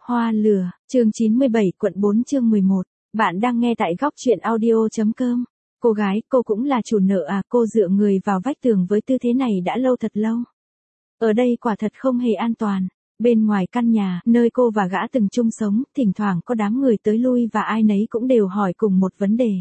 Hoa lửa, chương 97 quận 4 chương 11. Bạn đang nghe tại góc truyện audio.com. Cô gái, cô cũng là chủ nợ à? Cô dựa người vào vách tường với tư thế này đã lâu thật lâu. Ở đây quả thật không hề an toàn. Bên ngoài căn nhà, nơi cô và gã từng chung sống, thỉnh thoảng có đám người tới lui và ai nấy cũng đều hỏi cùng một vấn đề.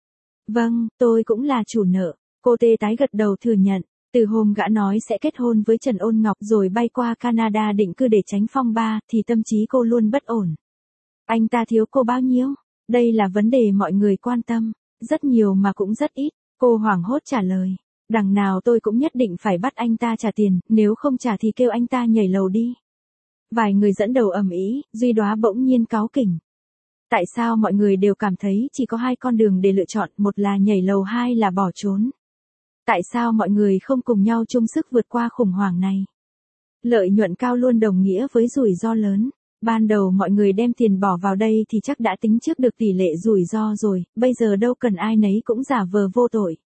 Vâng, tôi cũng là chủ nợ. Cô tê tái gật đầu thừa nhận. Từ hôm gã nói sẽ kết hôn với Trần Ôn Ngọc rồi bay qua Canada định cư để tránh phong ba thì tâm trí cô luôn bất ổn. Anh ta thiếu cô bao nhiêu? Đây là vấn đề mọi người quan tâm. Rất nhiều mà cũng rất ít. Cô hoảng hốt trả lời. Đằng nào tôi cũng nhất định phải bắt anh ta trả tiền, nếu không trả thì kêu anh ta nhảy lầu đi. Vài người dẫn đầu ầm ĩ, Duy Đóa bỗng nhiên cáu kỉnh. Tại sao mọi người đều cảm thấy chỉ có hai con đường để lựa chọn, một là nhảy lầu, hai là bỏ trốn? Tại sao mọi người không cùng nhau chung sức vượt qua khủng hoảng này? Lợi nhuận cao luôn đồng nghĩa với rủi ro lớn. Ban đầu mọi người đem tiền bỏ vào đây thì chắc đã tính trước được tỷ lệ rủi ro rồi, bây giờ đâu cần ai nấy cũng giả vờ vô tội.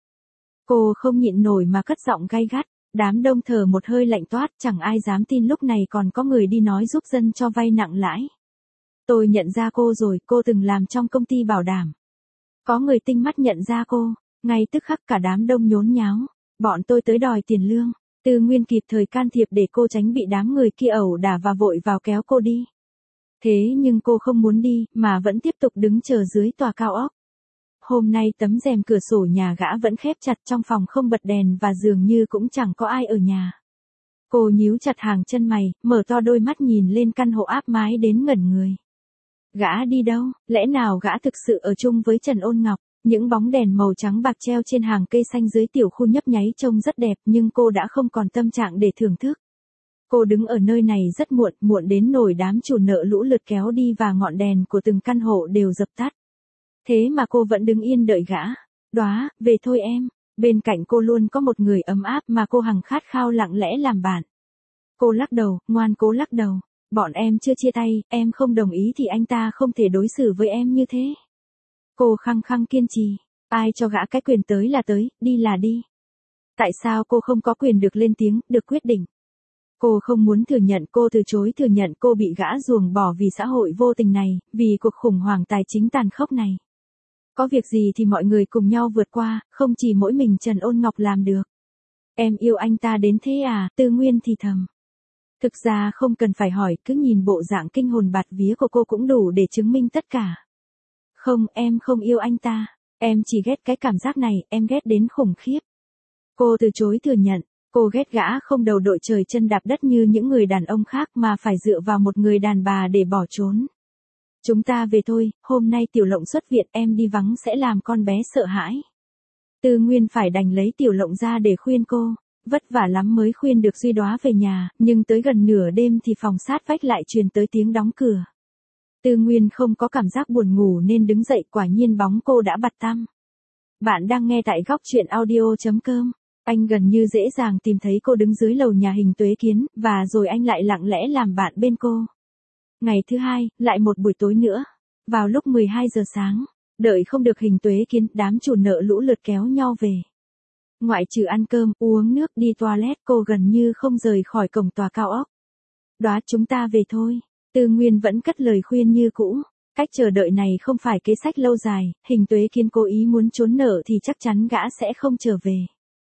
Cô không nhịn nổi mà cất giọng gay gắt, đám đông thở một hơi lạnh toát, chẳng ai dám tin lúc này còn có người đi nói giúp dân cho vay nặng lãi. Tôi nhận ra cô rồi, cô từng làm trong công ty bảo đảm. Có người tinh mắt nhận ra cô. Ngay tức khắc cả đám đông nhốn nháo, bọn tôi tới đòi tiền lương. Tư Nguyên kịp thời can thiệp để cô tránh bị đám người kia ẩu đả và vội vào kéo cô đi. Thế nhưng cô không muốn đi, mà vẫn tiếp tục đứng chờ dưới tòa cao ốc. Hôm nay tấm rèm cửa sổ nhà gã vẫn khép chặt, trong phòng không bật đèn và dường như cũng chẳng có ai ở nhà. Cô nhíu chặt hàng chân mày, mở to đôi mắt nhìn lên căn hộ áp mái đến ngẩn người. Gã đi đâu? Lẽ nào gã thực sự ở chung với Trần Ôn Ngọc? Những bóng đèn màu trắng bạc treo trên hàng cây xanh dưới tiểu khu nhấp nháy trông rất đẹp, nhưng cô đã không còn tâm trạng để thưởng thức. Cô đứng ở nơi này rất muộn, muộn đến nỗi đám chủ nợ lũ lượt kéo đi và ngọn đèn của từng căn hộ đều dập tắt. Thế mà cô vẫn đứng yên đợi gã. Đóa, về thôi em. Bên cạnh cô luôn có một người ấm áp mà cô hằng khát khao lặng lẽ làm bạn. Cô lắc đầu, ngoan cố lắc đầu. Bọn em chưa chia tay, em không đồng ý thì anh ta không thể đối xử với em như thế. Cô khăng khăng kiên trì. Ai cho gã cái quyền tới là tới, đi là đi. Tại sao cô không có quyền được lên tiếng, được quyết định? Cô không muốn thừa nhận, cô từ chối thừa nhận cô bị gã ruồng bỏ vì xã hội vô tình này, vì cuộc khủng hoảng tài chính tàn khốc này. Có việc gì thì mọi người cùng nhau vượt qua, không chỉ mỗi mình Trần Ôn Ngọc làm được. Em yêu anh ta đến thế à? Tư Nguyên thì thầm. Thực ra không cần phải hỏi, cứ nhìn bộ dạng kinh hồn bạt vía của cô cũng đủ để chứng minh tất cả. Không, em không yêu anh ta. Em chỉ ghét cái cảm giác này, em ghét đến khủng khiếp. Cô từ chối thừa nhận, cô ghét gã không đầu đội trời chân đạp đất như những người đàn ông khác mà phải dựa vào một người đàn bà để bỏ trốn. Chúng ta về thôi, hôm nay Tiểu Lộng xuất viện, em đi vắng sẽ làm con bé sợ hãi. Tư Nguyên phải đành lấy Tiểu Lộng ra để khuyên cô. Vất vả lắm mới khuyên được Duy Đóa về nhà, nhưng tới gần nửa đêm thì phòng sát vách lại truyền tới tiếng đóng cửa. Tư Nguyên không có cảm giác buồn ngủ nên đứng dậy, quả nhiên bóng cô đã bặt tăm. Bạn đang nghe tại góc truyện audio.com. Anh gần như dễ dàng tìm thấy cô đứng dưới lầu nhà Hình Tuế Kiến, và rồi anh lại lặng lẽ làm bạn bên cô. Ngày thứ hai, lại một buổi tối nữa. Vào lúc 12 giờ sáng, đợi không được Hình Tuế Kiến, đám chủ nợ lũ lượt kéo nhau về. Ngoại trừ ăn cơm, uống nước, đi toilet, cô gần như không rời khỏi cổng tòa cao ốc. Đóa, chúng ta về thôi. Tư Nguyên vẫn cất lời khuyên như cũ. Cách chờ đợi này không phải kế sách lâu dài, Hình Tuế Kiến cố ý muốn trốn nợ thì chắc chắn gã sẽ không trở về.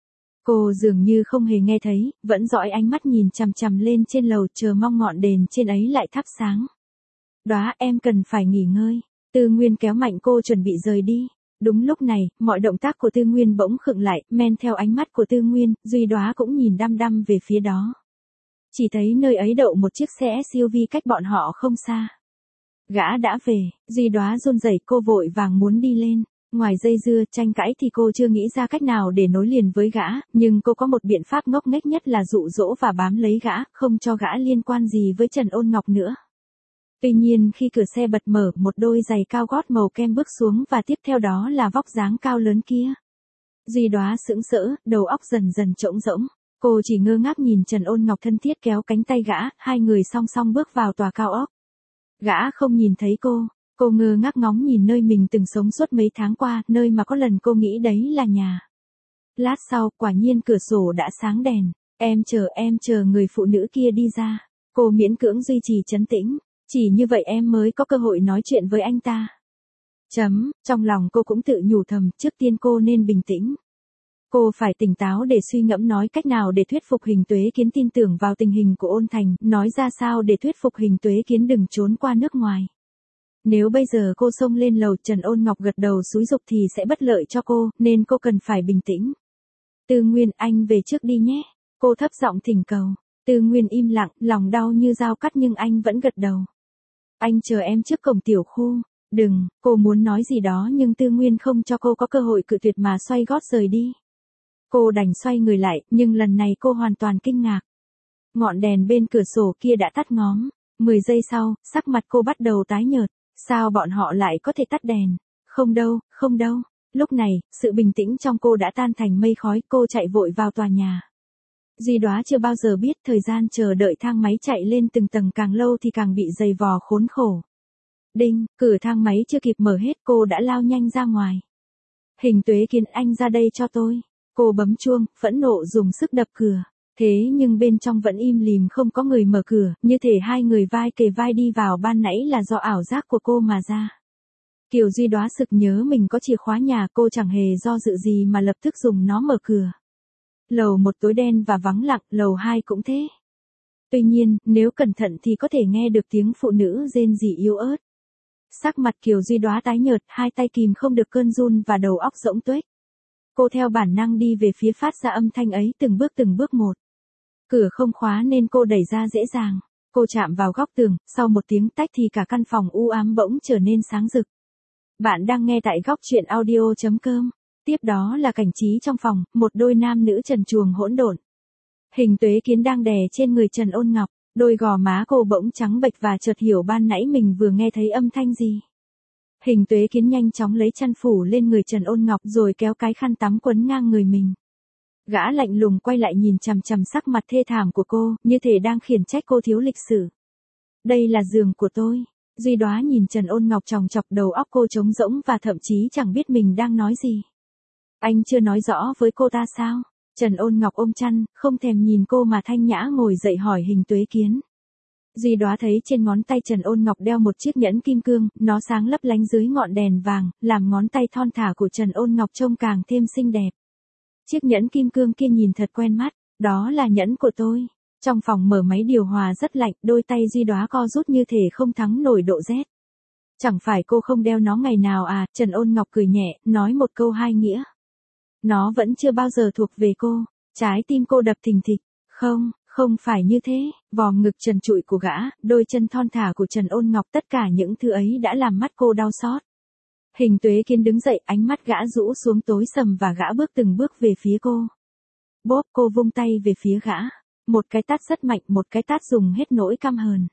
Cô dường như không hề nghe thấy, vẫn dõi ánh mắt nhìn chằm chằm lên trên lầu, chờ mong ngọn đèn trên ấy lại thắp sáng. Đóa, em cần phải nghỉ ngơi. Tư Nguyên kéo mạnh cô chuẩn bị rời đi. Đúng lúc này, mọi động tác của Tư Nguyên bỗng khựng lại, men theo ánh mắt của Tư Nguyên, Duy Đóa cũng nhìn đăm đăm về phía đó. Chỉ thấy nơi ấy đậu một chiếc xe SUV cách bọn họ không xa. Gã đã về, Duy Đóa run rẩy, cô vội vàng muốn đi lên. Ngoài dây dưa, tranh cãi thì cô chưa nghĩ ra cách nào để nối liền với gã, nhưng cô có một biện pháp ngốc nghếch nhất là dụ dỗ và bám lấy gã, không cho gã liên quan gì với Trần Ôn Ngọc nữa. Tuy nhiên khi cửa xe bật mở, một đôi giày cao gót màu kem bước xuống và tiếp theo đó là vóc dáng cao lớn kia. Duy Đóa sững sỡ, đầu óc dần dần trống rỗng. Cô chỉ ngơ ngác nhìn Trần Ôn Ngọc thân thiết kéo cánh tay gã, hai người song song bước vào tòa cao ốc. Gã không nhìn thấy cô ngơ ngác ngóng nhìn nơi mình từng sống suốt mấy tháng qua, nơi mà có lần cô nghĩ đấy là nhà. Lát sau, quả nhiên cửa sổ đã sáng đèn. Em chờ người phụ nữ kia đi ra. Cô miễn cưỡng duy trì trấn tĩnh. Chỉ như vậy em mới có cơ hội nói chuyện với anh ta. Trong lòng cô cũng tự nhủ thầm, trước tiên cô nên bình tĩnh. Cô phải tỉnh táo để suy ngẫm nói cách nào để thuyết phục Hình Tuế Kiến tin tưởng vào tình hình của Ôn Thành, nói ra sao để thuyết phục Hình Tuế Kiến đừng trốn qua nước ngoài. Nếu bây giờ cô xông lên lầu, Trần Ôn Ngọc gật đầu xúi giục thì sẽ bất lợi cho cô, nên cô cần phải bình tĩnh. Tư Nguyên, anh về trước đi nhé. Cô thấp giọng thỉnh cầu. Tư Nguyên im lặng, lòng đau như dao cắt nhưng anh vẫn gật đầu. Anh chờ em trước cổng tiểu khu. Đừng, cô muốn nói gì đó nhưng Tư Nguyên không cho cô có cơ hội cự tuyệt mà xoay gót rời đi. Cô đành xoay người lại, nhưng lần này cô hoàn toàn kinh ngạc. Ngọn đèn bên cửa sổ kia đã tắt ngóm. 10 giây sau, sắc mặt cô bắt đầu tái nhợt. Sao bọn họ lại có thể tắt đèn? Không đâu, không đâu. Lúc này, sự bình tĩnh trong cô đã tan thành mây khói, cô chạy vội vào tòa nhà. Duy Đóa chưa bao giờ biết thời gian chờ đợi thang máy chạy lên từng tầng càng lâu thì càng bị dày vò khốn khổ. Đinh, cửa thang máy chưa kịp mở hết cô đã lao nhanh ra ngoài. Hình Tuế Kiến, anh ra đây cho tôi. Cô bấm chuông, phẫn nộ dùng sức đập cửa. Thế nhưng bên trong vẫn im lìm không có người mở cửa, như thể hai người vai kề vai đi vào ban nãy là do ảo giác của cô mà ra. Kiều Duy Đóa sực nhớ mình có chìa khóa nhà, cô chẳng hề do dự gì mà lập tức dùng nó mở cửa. Lầu 1 tối đen và vắng lặng, lầu 2 cũng thế. Tuy nhiên, nếu cẩn thận thì có thể nghe được tiếng phụ nữ rên rỉ yếu ớt. Sắc mặt Kiều Duy Đóa tái nhợt, hai tay kìm không được cơn run và đầu óc rỗng tuếch. Cô theo bản năng đi về phía phát ra âm thanh ấy từng bước một. Cửa không khóa nên cô đẩy ra dễ dàng. Cô chạm vào góc tường, sau một tiếng tách thì cả căn phòng u ám bỗng trở nên sáng rực. Bạn đang nghe tại góc truyện audio.com. Tiếp đó là cảnh trí trong phòng, một đôi nam nữ trần truồng hỗn độn. Hình Tuế Kiến đang đè trên người Trần Ôn Ngọc, đôi gò má cô bỗng trắng bệch và chợt hiểu ban nãy mình vừa nghe thấy âm thanh gì. Hình Tuế Kiến nhanh chóng lấy chăn phủ lên người Trần Ôn Ngọc rồi kéo cái khăn tắm quấn ngang người mình. Gã lạnh lùng quay lại nhìn chằm chằm sắc mặt thê thảm của cô, như thể đang khiển trách cô thiếu lịch sự. Đây là giường của tôi. Duy Đóa nhìn Trần Ôn Ngọc chòng chọc, đầu óc cô trống rỗng và thậm chí chẳng biết mình đang nói gì. Anh chưa nói rõ với cô ta sao? Trần Ôn Ngọc ôm chăn, không thèm nhìn cô mà thanh nhã ngồi dậy hỏi Hình Tuế Kiến. Duy Đóa thấy trên ngón tay Trần Ôn Ngọc đeo một chiếc nhẫn kim cương, nó sáng lấp lánh dưới ngọn đèn vàng, làm ngón tay thon thả của Trần Ôn Ngọc trông càng thêm xinh đẹp. Chiếc nhẫn kim cương kia nhìn thật quen mắt, đó là nhẫn của tôi. Trong phòng mở máy điều hòa rất lạnh, đôi tay Duy Đóa co rút như thể không thắng nổi độ rét. Chẳng phải cô không đeo nó ngày nào à? Trần Ôn Ngọc cười nhẹ, nói một câu hai nghĩa. Nó vẫn chưa bao giờ thuộc về cô. Trái tim cô đập thình thịch. Không phải như thế. Vòng ngực trần trụi của gã, đôi chân thon thả của Trần Ôn Ngọc, tất cả những thứ ấy đã làm mắt cô đau xót. Hình Tuế Kiến đứng dậy, ánh mắt gã rũ xuống tối sầm và gã bước từng bước về phía cô. Bốp, cô vung tay về phía gã. Một cái tát rất mạnh, một cái tát dùng hết nỗi căm hờn.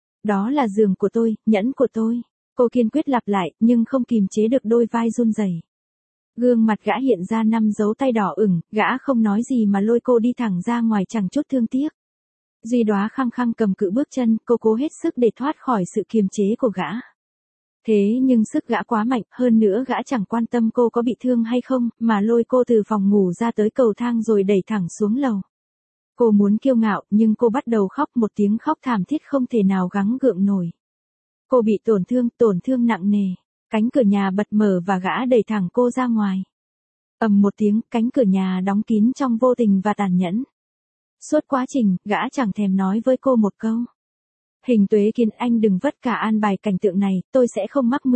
Đó là giường của tôi, nhẫn của tôi. Cô kiên quyết lặp lại, nhưng không kìm chế được đôi vai run rẩy. Gương mặt gã hiện ra 5 dấu tay đỏ ửng, gã không nói gì mà lôi cô đi thẳng ra ngoài chẳng chút thương tiếc. Duy Đóa khăng khăng cầm cự bước chân, cô cố hết sức để thoát khỏi sự kiềm chế của gã. Thế nhưng sức gã quá mạnh, hơn nữa gã chẳng quan tâm cô có bị thương hay không, mà lôi cô từ phòng ngủ ra tới cầu thang rồi đẩy thẳng xuống lầu. Cô muốn kiêu ngạo, nhưng cô bắt đầu khóc, một tiếng khóc thảm thiết không thể nào gắng gượng nổi. Cô bị tổn thương nặng nề. Cánh cửa nhà bật mở và gã đẩy thẳng cô ra ngoài. Ầm một tiếng, cánh cửa nhà đóng kín trong vô tình và tàn nhẫn. Suốt quá trình, gã chẳng thèm nói với cô một câu. Hình Tuế Kiến, anh đừng vất cả an bài cảnh tượng này, tôi sẽ không mắc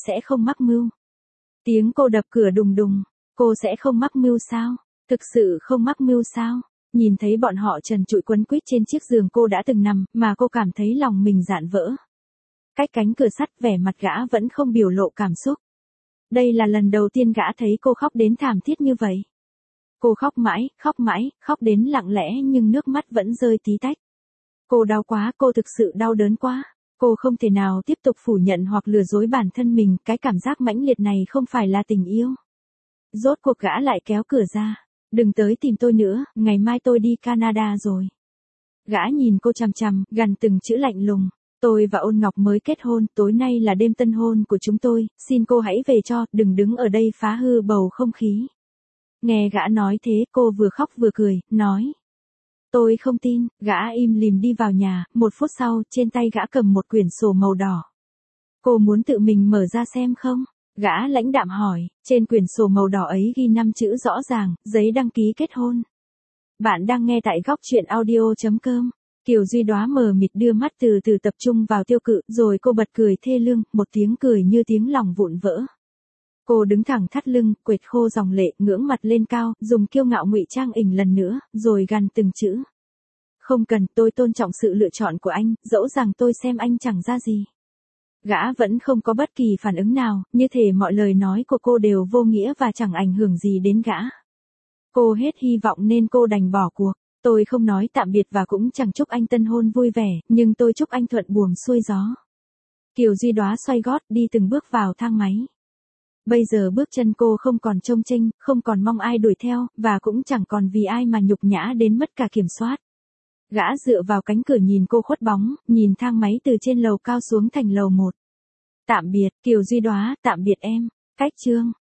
mưu. Tiếng cô đập cửa đùng đùng. Cô sẽ không mắc mưu sao? Thực sự không mắc mưu sao? Nhìn thấy bọn họ trần trụi quấn quýt trên chiếc giường cô đã từng nằm, mà cô cảm thấy lòng mình rạn vỡ. Cách cánh cửa sắt, vẻ mặt gã vẫn không biểu lộ cảm xúc. Đây là lần đầu tiên gã thấy cô khóc đến thảm thiết như vậy. Cô khóc mãi, khóc đến lặng lẽ nhưng nước mắt vẫn rơi tí tách. Cô đau quá, cô thực sự đau đớn quá. Cô không thể nào tiếp tục phủ nhận hoặc lừa dối bản thân mình, cái cảm giác mãnh liệt này không phải là tình yêu. Rốt cuộc gã lại kéo cửa ra. Đừng tới tìm tôi nữa, ngày mai tôi đi Canada rồi. Gã nhìn cô chằm chằm, gằn từng chữ lạnh lùng. Tôi và Ôn Ngọc mới kết hôn, tối nay là đêm tân hôn của chúng tôi, xin cô hãy về cho, đừng đứng ở đây phá hư bầu không khí. Nghe gã nói thế, cô vừa khóc vừa cười, nói. Tôi không tin, gã im lìm đi vào nhà, 1 phút sau, trên tay gã cầm một quyển sổ màu đỏ. Cô muốn tự mình mở ra xem không? Gã lãnh đạm hỏi, trên quyển sổ màu đỏ ấy ghi 5 chữ rõ ràng, giấy đăng ký kết hôn. Bạn đang nghe tại góc chuyện audio.com. Kiều Duy Đóa mờ mịt đưa mắt từ từ tập trung vào tiêu cự, rồi cô bật cười thê lương, một tiếng cười như tiếng lòng vụn vỡ. Cô đứng thẳng thắt lưng, quệt khô dòng lệ, ngưỡng mặt lên cao, dùng kiêu ngạo ngụy trang ỉnh lần nữa, rồi gằn từng chữ. Không cần, tôi tôn trọng sự lựa chọn của anh, dẫu rằng tôi xem anh chẳng ra gì. Gã vẫn không có bất kỳ phản ứng nào, như thể mọi lời nói của cô đều vô nghĩa và chẳng ảnh hưởng gì đến gã. Cô hết hy vọng nên cô đành bỏ cuộc. Tôi không nói tạm biệt và cũng chẳng chúc anh tân hôn vui vẻ, nhưng tôi chúc anh thuận buồm xuôi gió. Kiều Duy Đóa xoay gót đi từng bước vào thang máy. Bây giờ bước chân cô không còn trông chênh, không còn mong ai đuổi theo, và cũng chẳng còn vì ai mà nhục nhã đến mất cả kiểm soát. Gã dựa vào cánh cửa nhìn cô khuất bóng, nhìn thang máy từ trên lầu cao xuống thành lầu 1. Tạm biệt, Kiều Duy Đóa, tạm biệt em. Cách chương.